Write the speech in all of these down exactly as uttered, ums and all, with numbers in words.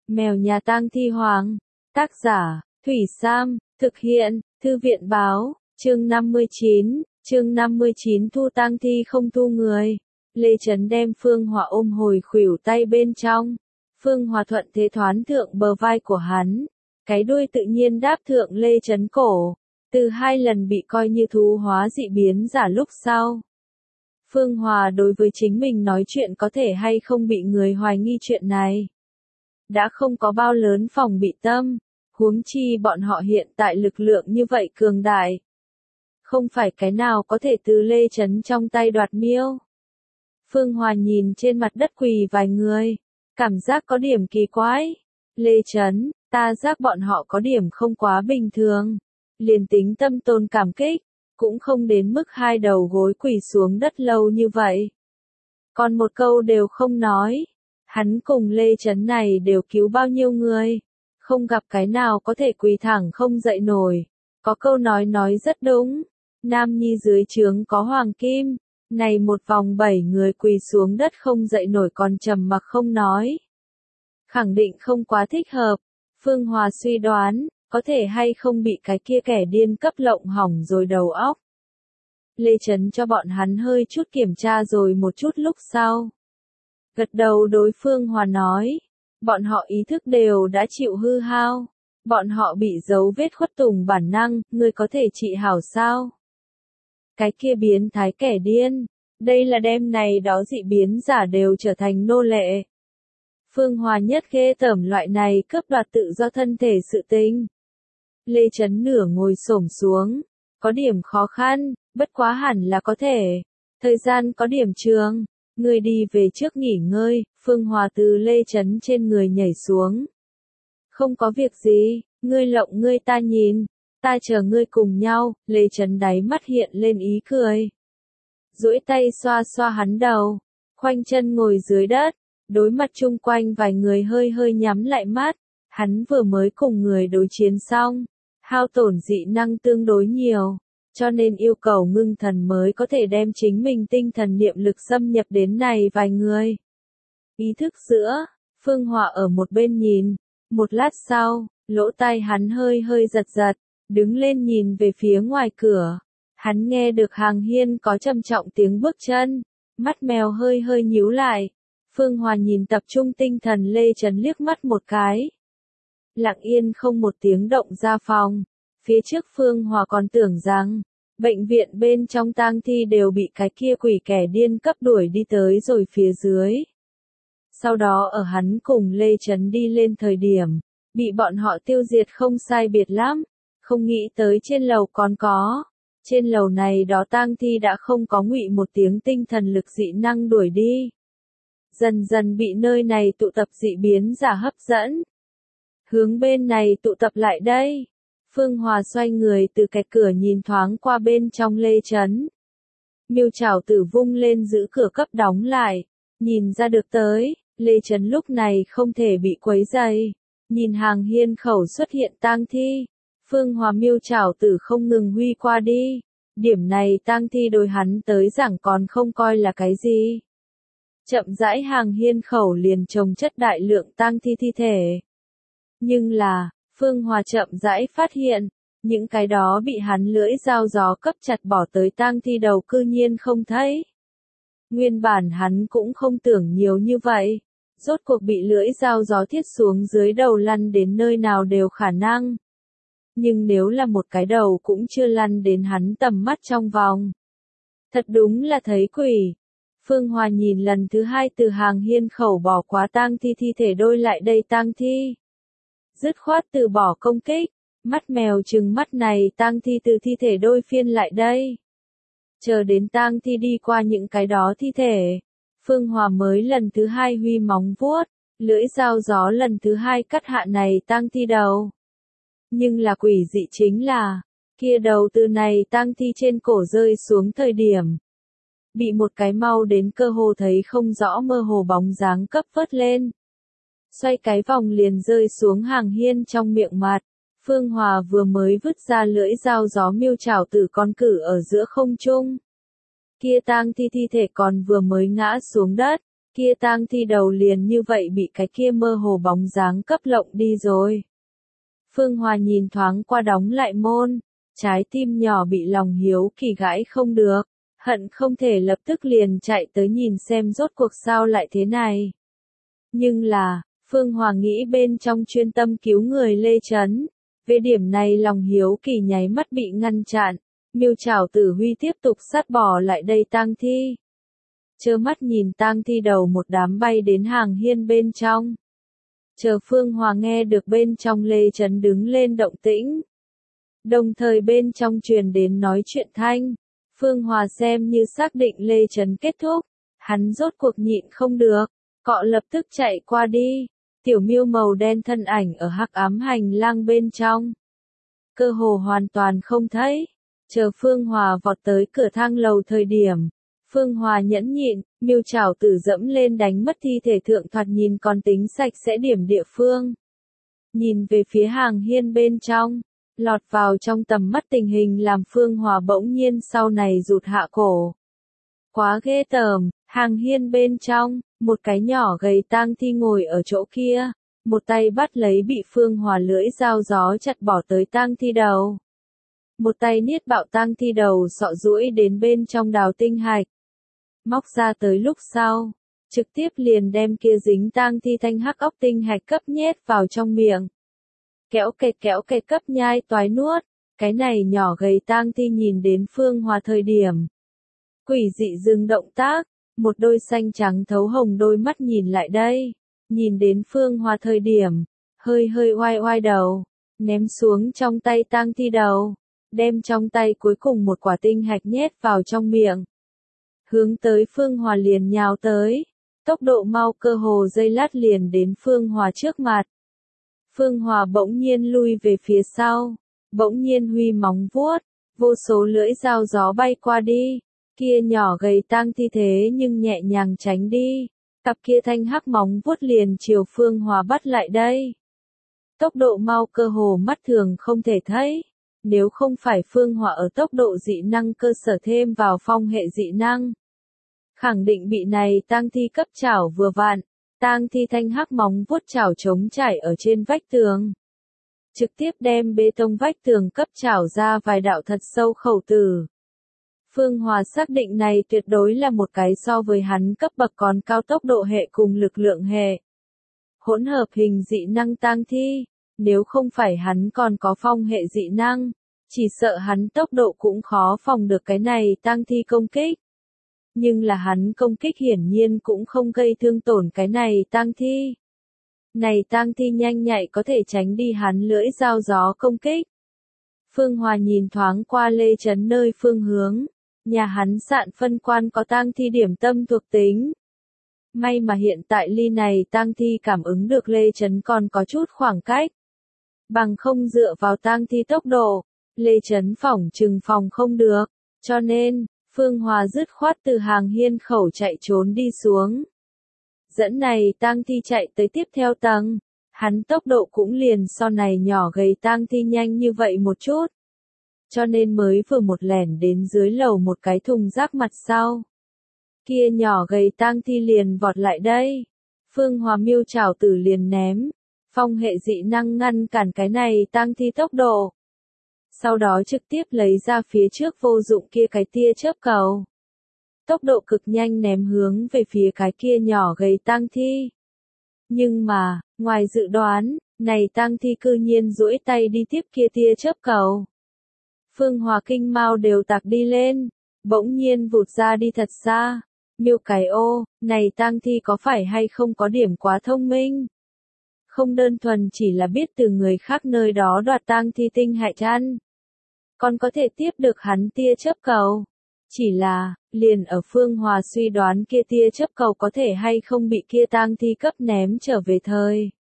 Mèo nhà tang thi hoàng. Tác giả, Thủy Sam, thực hiện, Thư viện báo, chương năm mươi chín, chương năm mươi chín thu tang thi không thu người. Lê Chấn đem Phương Hòa ôm hồi khuỷu tay bên trong. Phương Hòa thuận thế thoán thượng bờ vai của hắn. Cái đuôi tự nhiên đáp thượng Lê Chấn cổ. Từ hai lần bị coi như thú hóa dị biến giả lúc sau. Phương Hòa đối với chính mình nói chuyện có thể hay không bị người hoài nghi chuyện này. Đã không có bao lớn phòng bị tâm, huống chi bọn họ hiện tại lực lượng như vậy cường đại. Không phải cái nào có thể từ Lê Chấn trong tay đoạt miêu. Phương Hòa nhìn trên mặt đất quỳ vài người, cảm giác có điểm kỳ quái. Lê Chấn, ta giác bọn họ có điểm không quá bình thường. Liền tính tâm tôn cảm kích, cũng không đến mức hai đầu gối quỳ xuống đất lâu như vậy. Còn một câu đều không nói. Hắn cùng Lê Chấn này đều cứu bao nhiêu người. Không gặp cái nào có thể quỳ thẳng không dậy nổi. Có câu nói nói rất đúng. Nam nhi dưới trướng có hoàng kim. Này một vòng bảy người quỳ xuống đất không dậy nổi còn trầm mặc không nói. Khẳng định không quá thích hợp. Phương Hòa suy đoán, có thể hay không bị cái kia kẻ điên cấp lộng hỏng rồi đầu óc. Lê Chấn cho bọn hắn hơi chút kiểm tra rồi một chút lúc sau. Gật đầu đối Phương Hòa nói, bọn họ ý thức đều đã chịu hư hao. Bọn họ bị dấu vết khuất tùng bản năng, ngươi có thể trị hảo sao? Cái kia biến thái kẻ điên, đây là đêm này đó dị biến giả đều trở thành nô lệ. Phương Hòa nhất ghê tởm loại này cướp đoạt tự do thân thể sự tình. Lê Chấn nửa ngồi xổm xuống, có điểm khó khăn, bất quá hẳn là có thể. Thời gian có điểm trường, ngươi đi về trước nghỉ ngơi, Phương Hòa từ Lê Chấn trên người nhảy xuống. Không có việc gì, ngươi lộng ngươi ta nhìn, ta chờ ngươi cùng nhau, Lê Chấn đáy mắt hiện lên ý cười. Duỗi tay xoa xoa hắn đầu, khoanh chân ngồi dưới đất, đối mặt chung quanh vài người hơi hơi nhắm lại mắt, hắn vừa mới cùng người đối chiến xong, hao tổn dị năng tương đối nhiều, cho nên yêu cầu ngưng thần mới có thể đem chính mình tinh thần niệm lực xâm nhập đến này vài người. Ý thức giữa, Phương Hòa ở một bên nhìn, một lát sau, lỗ tai hắn hơi hơi giật giật, đứng lên nhìn về phía ngoài cửa, hắn nghe được Hàng Hiên có trầm trọng tiếng bước chân, mắt mèo hơi hơi nhíu lại. Phương Hòa nhìn tập trung tinh thần Lê Chấn liếc mắt một cái. Lặng yên không một tiếng động ra phòng. Phía trước Phương Hòa còn tưởng rằng, bệnh viện bên trong tang thi đều bị cái kia quỷ kẻ điên cấp đuổi đi tới rồi phía dưới. Sau đó ở hắn cùng Lê Chấn đi lên thời điểm, bị bọn họ tiêu diệt không sai biệt lắm. Không nghĩ tới trên lầu còn có. Trên lầu này đó tang thi đã không có ngụy một tiếng tinh thần lực dị năng đuổi đi. Dần dần bị nơi này tụ tập dị biến giả hấp dẫn. Hướng bên này tụ tập lại đây. Phương Hòa xoay người từ cái cửa nhìn thoáng qua bên trong Lê Chấn. Miêu Trảo Tử vung lên giữ cửa cấp đóng lại. Nhìn ra được tới, Lê Chấn lúc này không thể bị quấy rầy. Nhìn Hàng Hiên khẩu xuất hiện tang thi. Phương Hòa Miêu Trảo Tử không ngừng huy qua đi. Điểm này tang thi đối hắn tới giảng còn không coi là cái gì. Chậm rãi Hàng Hiên khẩu liền trồng chất đại lượng tang thi thi thể. Nhưng là, Phương Hòa chậm rãi phát hiện, những cái đó bị hắn lưỡi dao gió cấp chặt bỏ tới tang thi đầu cư nhiên không thấy. Nguyên bản hắn cũng không tưởng nhiều như vậy, rốt cuộc bị lưỡi dao gió thiết xuống dưới đầu lăn đến nơi nào đều khả năng. Nhưng nếu là một cái đầu cũng chưa lăn đến hắn tầm mắt trong vòng. Thật đúng là thấy quỷ. Phương Hòa nhìn lần thứ hai từ Hàng Hiên khẩu bỏ quá tang thi thi thể đôi lại đây tang thi. Dứt khoát từ bỏ công kích, mắt mèo trừng mắt này tang thi từ thi thể đôi phiên lại đây. Chờ đến tang thi đi qua những cái đó thi thể, Phương Hòa mới lần thứ hai huy móng vuốt, lưỡi dao gió lần thứ hai cắt hạ này tang thi đầu. Nhưng là quỷ dị chính là, kia đầu từ này tang thi trên cổ rơi xuống thời điểm. Bị một cái mau đến cơ hồ thấy không rõ mơ hồ bóng dáng cấp vớt lên. Xoay cái vòng liền rơi xuống Hàng Hiên trong miệng mặt. Phương Hòa vừa mới vứt ra lưỡi dao gió Miêu Trảo Tử con cử ở giữa không trung. Kia tang thi thi thể còn vừa mới ngã xuống đất, kia tang thi đầu liền như vậy bị cái kia mơ hồ bóng dáng cấp lộng đi rồi. Phương Hòa nhìn thoáng qua đóng lại môn, trái tim nhỏ bị lòng hiếu kỳ gãi không được, hận không thể lập tức liền chạy tới nhìn xem rốt cuộc sao lại thế này. Nhưng là, Phương Hòa nghĩ bên trong chuyên tâm cứu người Lê Chấn, về điểm này lòng hiếu kỳ nháy mắt bị ngăn chặn, Miêu Trảo Tử Huy tiếp tục sát bỏ lại đây tang thi. Chớ mắt nhìn tang thi đầu một đám bay đến hàng hiên bên trong. Chờ Phương Hòa nghe được bên trong Lê Chấn đứng lên động tĩnh. Đồng thời bên trong truyền đến nói chuyện thanh. Phương Hòa xem như xác định Lê Chấn kết thúc. Hắn rốt cuộc nhịn không được. Cọ lập tức chạy qua đi. Tiểu miêu màu đen thân ảnh ở hắc ám hành lang bên trong. Cơ hồ hoàn toàn không thấy. Chờ Phương Hòa vọt tới cửa thang lầu thời điểm. Phương Hòa nhẫn nhịn, Miêu Trảo Tử dẫm lên đánh mất thi thể thượng thoạt nhìn còn tính sạch sẽ điểm địa phương. Nhìn về phía hàng hiên bên trong, lọt vào trong tầm mắt tình hình làm Phương Hòa bỗng nhiên sau này rụt hạ cổ. Quá ghê tởm, hàng hiên bên trong, một cái nhỏ gầy tang thi ngồi ở chỗ kia, một tay bắt lấy bị Phương Hòa lưỡi dao gió chặt bỏ tới tang thi đầu. Một tay niết bạo tang thi đầu sọ duỗi đến bên trong đào tinh hạch. Móc ra tới lúc sau, trực tiếp liền đem kia dính tang thi thanh hắc óc tinh hạch cấp nhét vào trong miệng. Kéo kẹt kéo kẹt cấp nhai toái nuốt, cái này nhỏ gầy tang thi nhìn đến Phương Hòa thời điểm. Quỷ dị dừng động tác, một đôi xanh trắng thấu hồng đôi mắt nhìn lại đây, nhìn đến Phương Hòa thời điểm, hơi hơi oai oai đầu, ném xuống trong tay tang thi đầu, đem trong tay cuối cùng một quả tinh hạch nhét vào trong miệng. Hướng tới Phương Hòa liền nhào tới, tốc độ mau cơ hồ giây lát liền đến Phương Hòa trước mặt. Phương Hòa bỗng nhiên lui về phía sau, bỗng nhiên huy móng vuốt, vô số lưỡi dao gió bay qua đi, kia nhỏ gầy tang thi thế nhưng nhẹ nhàng tránh đi, cặp kia thanh hắc móng vuốt liền chiều Phương Hòa bắt lại đây. Tốc độ mau cơ hồ mắt thường không thể thấy. Nếu không phải Phương Hòa ở tốc độ dị năng cơ sở thêm vào phong hệ dị năng, khẳng định bị này tang thi cấp chảo vừa vặn, tang thi thanh hắc móng vuốt chảo chống chảy ở trên vách tường. Trực tiếp đem bê tông vách tường cấp chảo ra vài đạo thật sâu khẩu tử. Phương Hòa xác định này tuyệt đối là một cái so với hắn cấp bậc còn cao tốc độ hệ cùng lực lượng hệ. Hỗn hợp hình dị năng tang thi. Nếu không phải hắn còn có phong hệ dị năng, chỉ sợ hắn tốc độ cũng khó phòng được cái này tang thi công kích. Nhưng là hắn công kích hiển nhiên cũng không gây thương tổn cái này tang thi. Này tang thi nhanh nhạy có thể tránh đi hắn lưỡi dao gió công kích. Phương Hòa nhìn thoáng qua Lê Chấn nơi phương hướng, nhà hắn sạn phân quan có tang thi điểm tâm thuộc tính. May mà hiện tại ly này tang thi cảm ứng được Lê Chấn còn có chút khoảng cách. Bằng không dựa vào tang thi tốc độ, Lê Chấn phỏng trừng phòng không được, cho nên, Phương Hòa dứt khoát từ hàng hiên khẩu chạy trốn đi xuống. Dẫn này tang thi chạy tới tiếp theo tầng, hắn tốc độ cũng liền so này nhỏ gầy tang thi nhanh như vậy một chút. Cho nên mới vừa một lẻn đến dưới lầu một cái thùng rác mặt sau. Kia nhỏ gầy tang thi liền vọt lại đây. Phương Hòa Miêu Trảo Tử liền ném. Phong hệ dị năng ngăn cản cái này tang thi tốc độ. Sau đó trực tiếp lấy ra phía trước vô dụng kia cái tia chớp cầu. Tốc độ cực nhanh ném hướng về phía cái kia nhỏ gầy tang thi. Nhưng mà, ngoài dự đoán, này tang thi cư nhiên duỗi tay đi tiếp kia tia chớp cầu. Phương Hòa kinh mau đều tạc đi lên, bỗng nhiên vụt ra đi thật xa. Miêu cái ô, này tang thi có phải hay không có điểm quá thông minh? Không đơn thuần chỉ là biết từ người khác nơi đó đoạt tang thi tinh hại chăn. Còn có thể tiếp được hắn tia chớp cầu. Chỉ là, liền ở Phương Hòa suy đoán kia tia chớp cầu có thể hay không bị kia tang thi cấp ném trở về thời.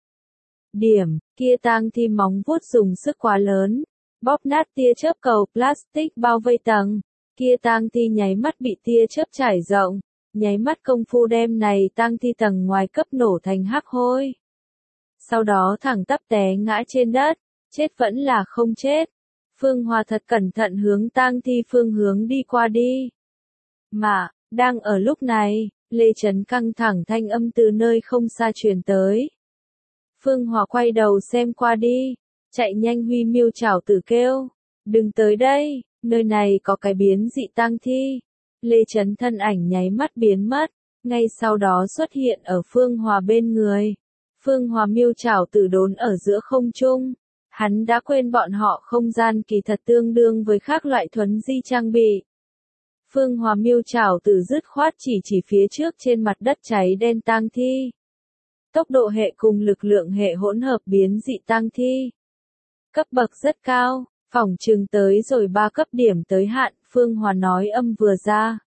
Điểm, kia tang thi móng vuốt dùng sức quá lớn, bóp nát tia chớp cầu plastic bao vây tầng. Kia tang thi nháy mắt bị tia chớp trải rộng, nháy mắt công phu đem này tang thi tầng ngoài cấp nổ thành hắc hôi. Sau đó thẳng tắp té ngã trên đất, chết vẫn là không chết. Phương Hòa thật cẩn thận hướng tang thi phương hướng đi qua đi. Mà, đang ở lúc này, Lê Chấn căng thẳng thanh âm từ nơi không xa truyền tới. Phương Hòa quay đầu xem qua đi, chạy nhanh huy miêu chảo tử kêu. Đừng tới đây, nơi này có cái biến dị tang thi. Lê Chấn thân ảnh nháy mắt biến mất, ngay sau đó xuất hiện ở Phương Hòa bên người. Phương Hòa miêu chảo tử đốn ở giữa không trung. Hắn đã quên bọn họ không gian kỳ thật tương đương với khác loại thuấn di trang bị. Phương Hòa miêu chảo tử dứt khoát chỉ chỉ phía trước trên mặt đất cháy đen tang thi. Tốc độ hệ cùng lực lượng hệ hỗn hợp biến dị tang thi. Cấp bậc rất cao, phỏng chừng tới rồi ba cấp điểm tới hạn, Phương Hòa nói âm vừa ra.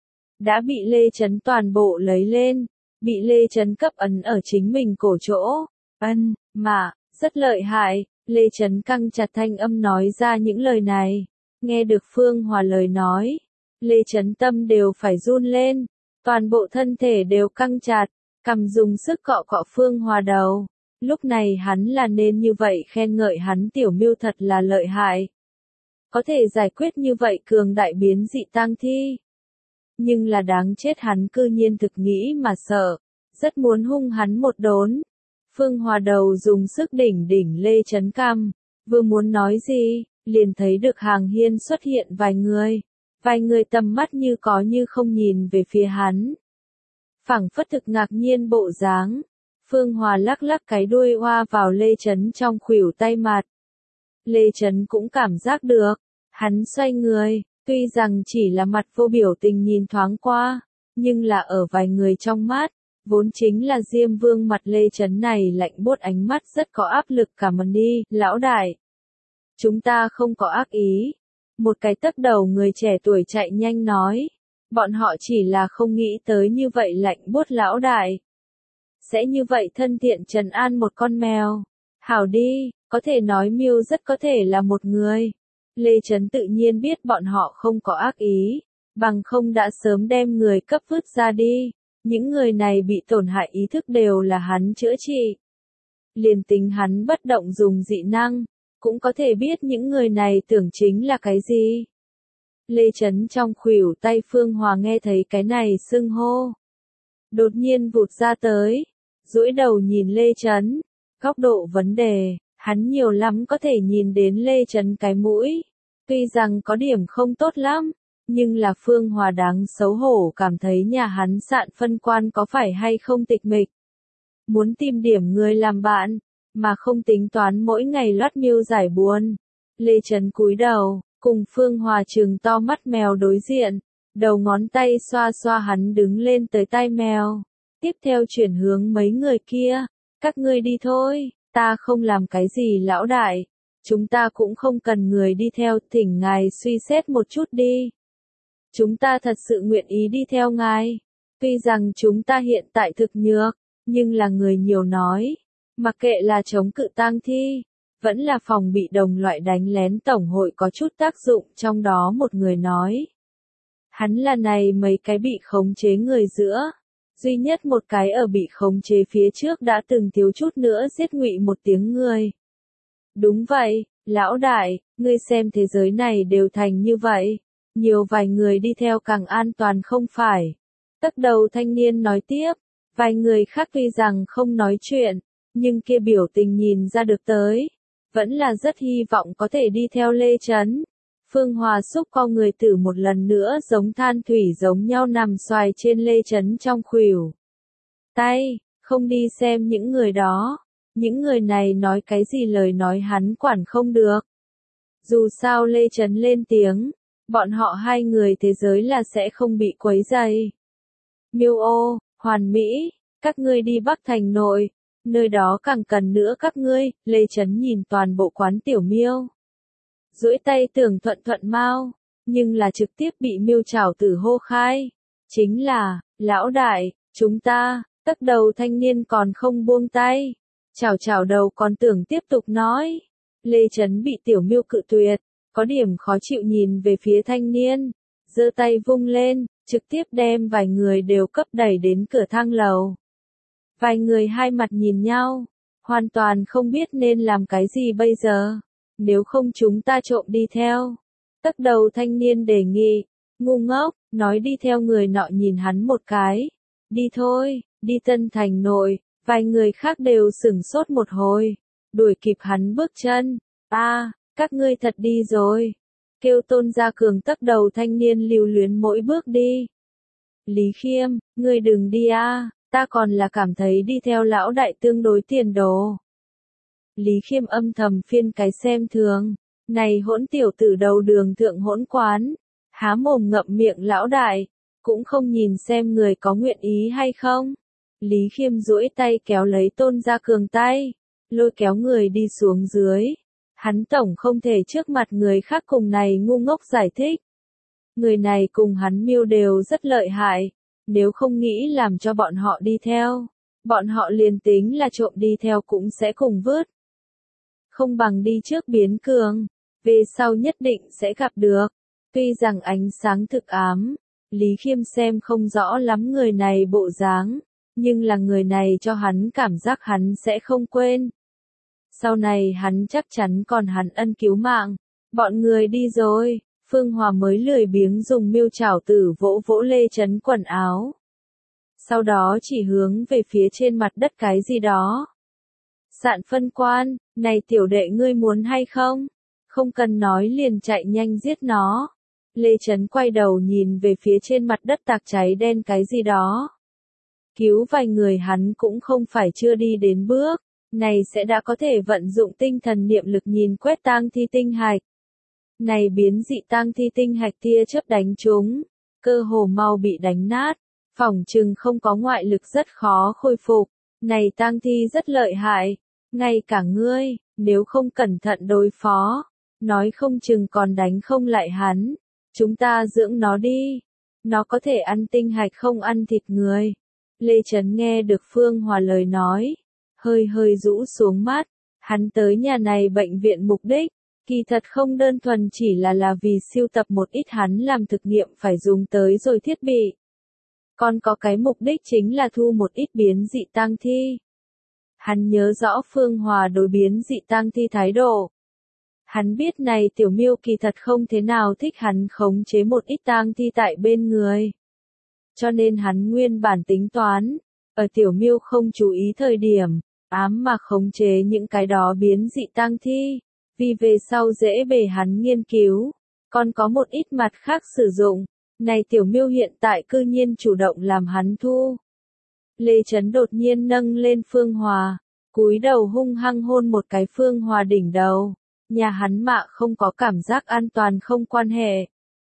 Đã bị Lê Chấn toàn bộ lấy lên, bị Lê Chấn cấp ấn ở chính mình cổ chỗ. Ân, mà, rất lợi hại, Lê Chấn căng chặt thanh âm nói ra những lời này. Nghe được Phương Hòa lời nói, Lê Chấn tâm đều phải run lên, toàn bộ thân thể đều căng chặt, cằm dùng sức cọ cọ Phương Hòa đầu. Lúc này hắn là nên như vậy khen ngợi hắn tiểu miêu thật là lợi hại. Có thể giải quyết như vậy cường đại biến dị tang thi. Nhưng là đáng chết hắn cư nhiên thực nghĩ mà sợ, rất muốn hung hắn một đốn. Phương Hòa đầu dùng sức đỉnh đỉnh Lê Chấn cằm, vừa muốn nói gì, liền thấy được hàng hiên xuất hiện vài người. Vài người tầm mắt như có như không nhìn về phía hắn. Phảng phất thực ngạc nhiên bộ dáng. Phương Hòa lắc lắc cái đuôi hoa vào Lê Chấn trong khuỷu tay mặt. Lê Chấn cũng cảm giác được. Hắn xoay người, tuy rằng chỉ là mặt vô biểu tình nhìn thoáng qua, nhưng là ở vài người trong mắt, vốn chính là Diêm Vương mặt Lê Chấn này lạnh buốt ánh mắt rất có áp lực cả mà đi, lão đại. Chúng ta không có ác ý. Một cái tấc đầu người trẻ tuổi chạy nhanh nói. Bọn họ chỉ là không nghĩ tới như vậy lạnh buốt lão đại. Sẽ như vậy thân thiện trấn an một con mèo. Hảo đi, có thể nói miêu rất có thể là một người. Lê Chấn tự nhiên biết bọn họ không có ác ý. Bằng không đã sớm đem người cấp vứt ra đi. Những người này bị tổn hại ý thức đều là hắn chữa trị. Liền tính hắn bất động dùng dị năng. Cũng có thể biết những người này tưởng chính là cái gì. Lê Chấn trong khuỷu tay Phương Hòa nghe thấy cái này xưng hô. Đột nhiên vụt ra tới. Duỗi đầu nhìn Lê Chấn. Góc độ vấn đề, hắn nhiều lắm có thể nhìn đến Lê Chấn cái mũi. Tuy rằng có điểm không tốt lắm, nhưng là Phương Hòa đáng xấu hổ cảm thấy nhà hắn sạn phân quan có phải hay không tịch mịch. Muốn tìm điểm người làm bạn. Mà không tính toán mỗi ngày loát miêu giải buồn. Lê Chấn cúi đầu, cùng Phương Hòa trừng to mắt mèo đối diện, đầu ngón tay xoa xoa hắn đứng lên tới tai mèo. Tiếp theo chuyển hướng mấy người kia, các ngươi đi thôi, ta không làm cái gì lão đại, chúng ta cũng không cần người đi theo, thỉnh ngài suy xét một chút đi. Chúng ta thật sự nguyện ý đi theo ngài, tuy rằng chúng ta hiện tại thực nhược, nhưng là người nhiều nói. Mặc kệ là chống cự tang thi, vẫn là phòng bị đồng loại đánh lén tổng hội có chút tác dụng, trong đó một người nói. Hắn là này mấy cái bị khống chế người giữa, duy nhất một cái ở bị khống chế phía trước đã từng thiếu chút nữa giết Ngụy một tiếng người. Đúng vậy, lão đại, ngươi xem thế giới này đều thành như vậy, nhiều vài người đi theo càng an toàn không phải. Tấc đầu thanh niên nói tiếp, vài người khác tuy rằng không nói chuyện. Nhưng kia biểu tình nhìn ra được tới, vẫn là rất hy vọng có thể đi theo Lê Chấn. Phương Hòa xúc co người tử một lần nữa giống than thủy giống nhau nằm xoài trên Lê Chấn trong khuỷu tay, không đi xem những người đó. Những người này nói cái gì lời nói hắn quản không được. Dù sao Lê Chấn lên tiếng, bọn họ hai người thế giới là sẽ không bị quấy rầy. Miêu ô, hoàn mỹ, các ngươi đi Bắc Thành nội. Nơi đó càng cần nữa các ngươi, Lê Chấn nhìn toàn bộ quán tiểu miêu. Duỗi tay tưởng thuận thuận mau, nhưng là trực tiếp bị miêu chảo tử hô khai. Chính là, lão đại, chúng ta, tấc đầu thanh niên còn không buông tay. Chảo chảo đầu còn tưởng tiếp tục nói. Lê Chấn bị tiểu miêu cự tuyệt, có điểm khó chịu nhìn về phía thanh niên. Giơ tay vung lên, trực tiếp đem vài người đều cấp đẩy đến cửa thang lầu. Vài người hai mặt nhìn nhau, hoàn toàn không biết nên làm cái gì bây giờ, nếu không chúng ta trộm đi theo. Tấc đầu thanh niên đề nghị, ngu ngốc, nói đi theo người nọ nhìn hắn một cái, Đi thôi, đi Tân Thành nội, vài người khác đều sửng sốt một hồi, đuổi kịp hắn bước chân. A, các ngươi thật đi rồi. Kêu Tôn Gia Cường tấp đầu thanh niên lưu luyến mỗi bước đi. Lý Khiêm, ngươi đừng đi a, ta còn là cảm thấy đi theo lão đại tương đối tiền đồ. Lý Khiêm âm thầm phiên cái xem thường, này hỗn tiểu tử đầu đường thượng hỗn quán, há mồm ngậm miệng lão đại, cũng không nhìn xem người có nguyện ý hay không. Lý Khiêm duỗi tay kéo lấy Tôn Gia Cường tay, lôi kéo người đi xuống dưới. Hắn tổng không thể trước mặt người khác cùng này ngu ngốc giải thích. Người này cùng hắn mưu đều rất lợi hại, nếu không nghĩ làm cho bọn họ đi theo, bọn họ liền tính là trộm đi theo cũng sẽ cùng vớt. Không bằng đi trước biến cường, về sau nhất định sẽ gặp được. Tuy rằng ánh sáng thực ám, Lý Khiêm xem không rõ lắm người này bộ dáng, nhưng là người này cho hắn cảm giác hắn sẽ không quên. Sau này hắn chắc chắn còn hắn ân cứu mạng. Bọn người đi rồi, Phương Hòa mới lười biếng dùng miêu chảo tử vỗ vỗ Lê Chấn quần áo. Sau đó chỉ hướng về phía trên mặt đất cái gì đó. Sạn phân quan, này tiểu đệ ngươi muốn hay không? Không cần nói liền chạy nhanh giết nó. Lê Chấn quay đầu nhìn về phía trên mặt đất tạc cháy đen cái gì đó. Cứu vài người hắn cũng không phải chưa đi đến bước, này sẽ đã có thể vận dụng tinh thần niệm lực nhìn quét tang thi tinh hạch. Này biến dị tang thi tinh hạch tia chớp đánh chúng, cơ hồ mau bị đánh nát, phỏng chừng không có ngoại lực rất khó khôi phục. Này tang thi rất lợi hại, ngay cả ngươi, nếu không cẩn thận đối phó, nói không chừng còn đánh không lại hắn. Chúng ta dưỡng nó đi, nó có thể ăn tinh hạch không ăn thịt người. Lê Chấn nghe được Phương Hòa lời nói, hơi hơi rũ xuống mắt, hắn tới nhà này bệnh viện mục đích, kỳ thật không đơn thuần chỉ là là vì sưu tập một ít hắn làm thực nghiệm phải dùng tới rồi thiết bị. Còn có cái mục đích chính là thu một ít biến dị tang thi. Hắn nhớ rõ Phương Hòa đối biến dị tang thi thái độ. Hắn biết này tiểu miêu kỳ thật không thế nào thích hắn khống chế một ít tang thi tại bên người. Cho nên hắn nguyên bản tính toán, ở tiểu miêu không chú ý thời điểm, ám mà khống chế những cái đó biến dị tang thi, vì về sau dễ bề hắn nghiên cứu, còn có một ít mặt khác sử dụng, này tiểu miêu hiện tại cư nhiên chủ động làm hắn thu. Lê Chấn đột nhiên nâng lên Phương Hòa, cúi đầu hung hăng hôn một cái Phương Hòa đỉnh đầu, nhà hắn mạ không có cảm giác an toàn không quan hệ.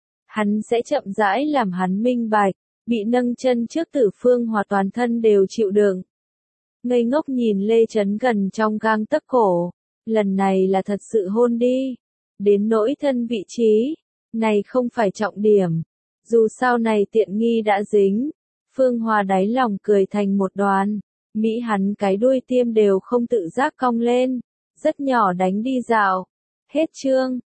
Hắn sẽ chậm rãi làm hắn minh bạch, bị nâng chân trước tử Phương Hòa toàn thân đều chịu đựng. Ngây ngốc nhìn Lê Chấn gần trong gang tấc cổ, lần này là thật sự hôn đi, đến nỗi thân vị trí, này không phải trọng điểm, dù sao này tiện nghi đã dính. Phương Hòa đáy lòng cười thành một đoàn, Mỹ hắn cái đuôi tiêm đều không tự giác cong lên, rất nhỏ đánh đi dạo. Hết chương.